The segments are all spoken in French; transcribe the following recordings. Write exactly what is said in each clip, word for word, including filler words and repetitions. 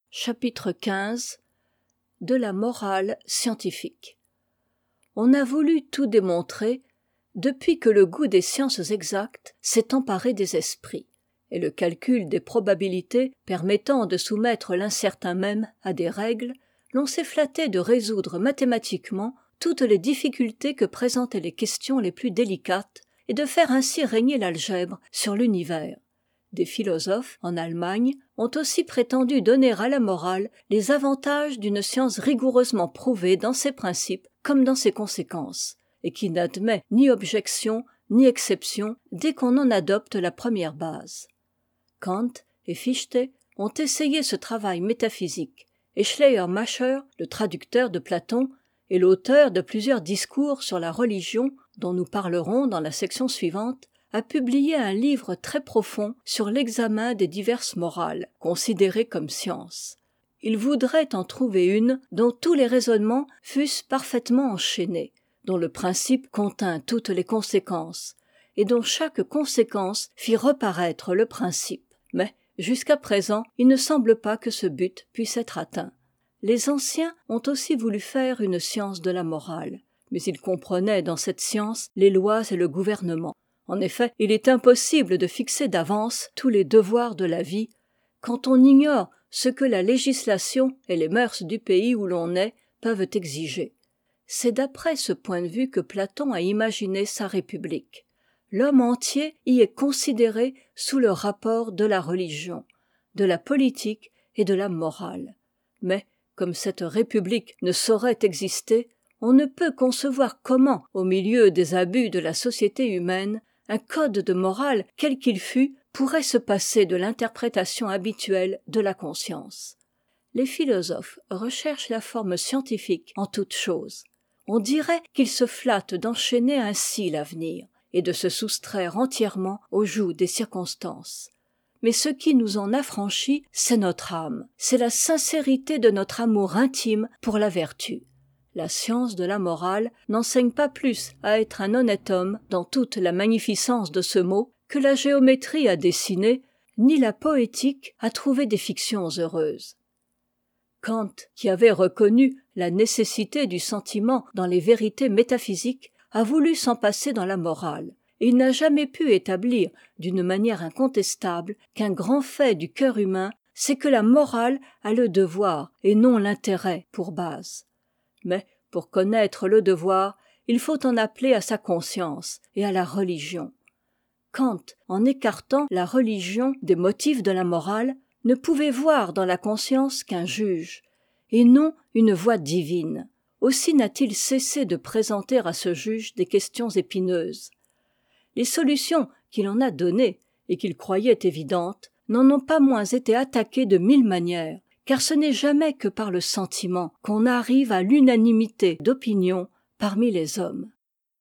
Chapitre quinze. De la morale scientifique. On a voulu tout démontrer depuis que le goût des sciences exactes s'est emparé des esprits, et le calcul des probabilités permettant de soumettre l'incertain même à des règles, l'on s'est flatté de résoudre mathématiquement toutes les difficultés que présentaient les questions les plus délicates et de faire ainsi régner l'algèbre sur l'univers. Des philosophes, en Allemagne, ont aussi prétendu donner à la morale les avantages d'une science rigoureusement prouvée dans ses principes comme dans ses conséquences, et qui n'admet ni objection ni exception dès qu'on en adopte la première base. Kant et Fichte ont essayé ce travail métaphysique, et Schleiermacher, le traducteur de Platon et l'auteur de plusieurs discours sur la religion, dont nous parlerons dans la section suivante, a publié un livre très profond sur l'examen des diverses morales, considérées comme sciences. Il voudrait en trouver une dont tous les raisonnements fussent parfaitement enchaînés, dont le principe contint toutes les conséquences, et dont chaque conséquence fit reparaître le principe. Mais, jusqu'à présent, il ne semble pas que ce but puisse être atteint. Les anciens ont aussi voulu faire une science de la morale, mais ils comprenaient dans cette science les lois et le gouvernement. En effet, il est impossible de fixer d'avance tous les devoirs de la vie quand on ignore ce que la législation et les mœurs du pays où l'on est peuvent exiger. C'est d'après ce point de vue que Platon a imaginé sa République. L'homme entier y est considéré sous le rapport de la religion, de la politique et de la morale. Mais, comme cette République ne saurait exister, on ne peut concevoir comment, au milieu des abus de la société humaine, un code de morale, quel qu'il fût, pourrait se passer de l'interprétation habituelle de la conscience. Les philosophes recherchent la forme scientifique en toutes choses. On dirait qu'ils se flattent d'enchaîner ainsi l'avenir, et de se soustraire entièrement au joug des circonstances. Mais ce qui nous en affranchit, c'est notre âme, c'est la sincérité de notre amour intime pour la vertu. La science de la morale n'enseigne pas plus à être un honnête homme dans toute la magnificence de ce mot que la géométrie à dessiner, ni la poétique à trouver des fictions heureuses. Kant, qui avait reconnu la nécessité du sentiment dans les vérités métaphysiques, a voulu s'en passer dans la morale, et il n'a jamais pu établir d'une manière incontestable qu'un grand fait du cœur humain, c'est que la morale a le devoir et non l'intérêt pour base. Mais, pour connaître le devoir, il faut en appeler à sa conscience et à la religion. Kant, en écartant la religion des motifs de la morale, ne pouvait voir dans la conscience qu'un juge, et non une voix divine. Aussi n'a-t-il cessé de présenter à ce juge des questions épineuses. Les solutions qu'il en a données, et qu'il croyait évidentes, n'en ont pas moins été attaquées de mille manières, car ce n'est jamais que par le sentiment qu'on arrive à l'unanimité d'opinion parmi les hommes.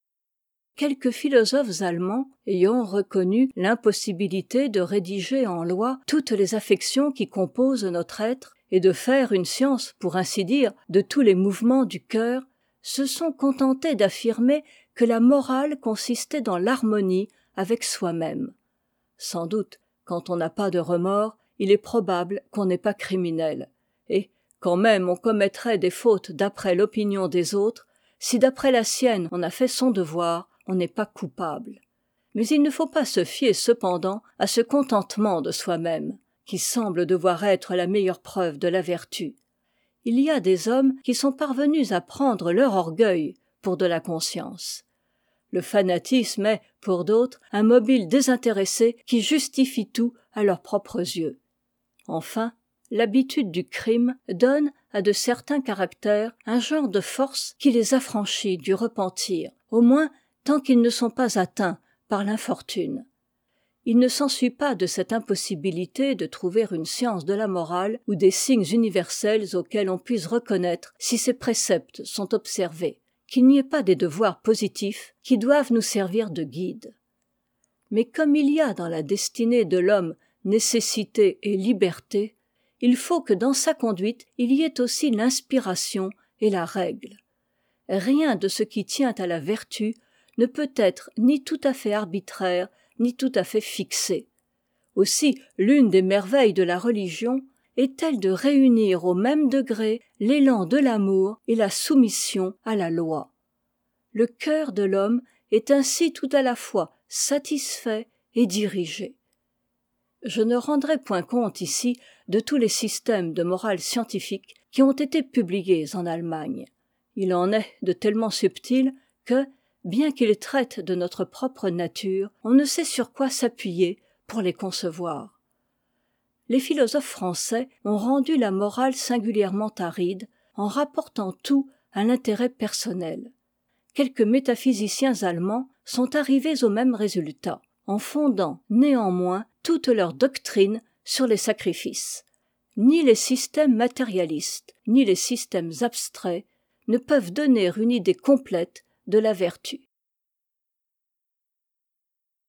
Quelques philosophes allemands, ayant reconnu l'impossibilité de rédiger en loi toutes les affections qui composent notre être, et de faire une science, pour ainsi dire, de tous les mouvements du cœur, se sont contentés d'affirmer que la morale consistait dans l'harmonie avec soi-même. Sans doute, quand on n'a pas de remords, il est probable qu'on n'est pas criminel. Et, quand même on commettrait des fautes d'après l'opinion des autres, si d'après la sienne on a fait son devoir, on n'est pas coupable. Mais il ne faut pas se fier cependant à ce contentement de soi-même, qui semble devoir être la meilleure preuve de la vertu. Il y a des hommes qui sont parvenus à prendre leur orgueil pour de la conscience. Le fanatisme est, pour d'autres, un mobile désintéressé qui justifie tout à leurs propres yeux. Enfin, l'habitude du crime donne à de certains caractères un genre de force qui les affranchit du repentir, au moins tant qu'ils ne sont pas atteints par l'infortune. Il ne s'ensuit pas de cette impossibilité de trouver une science de la morale ou des signes universels auxquels on puisse reconnaître si ces préceptes sont observés, qu'il n'y ait pas des devoirs positifs qui doivent nous servir de guide. Mais comme il y a dans la destinée de l'homme nécessité et liberté, il faut que dans sa conduite il y ait aussi l'inspiration et la règle. Rien de ce qui tient à la vertu ne peut être ni tout à fait arbitraire, ni tout à fait fixé. Aussi, l'une des merveilles de la religion est-elle de réunir au même degré l'élan de l'amour et la soumission à la loi. Le cœur de l'homme est ainsi tout à la fois satisfait et dirigé. Je ne rendrai point compte ici de tous les systèmes de morale scientifique qui ont été publiés en Allemagne. Il en est de tellement subtils que, bien qu'ils traitent de notre propre nature, on ne sait sur quoi s'appuyer pour les concevoir. Les philosophes français ont rendu la morale singulièrement aride en rapportant tout à l'intérêt personnel. Quelques métaphysiciens allemands sont arrivés au même résultat, en fondant néanmoins toute leur doctrine sur les sacrifices. Ni les systèmes matérialistes, ni les systèmes abstraits ne peuvent donner une idée complète de la vertu.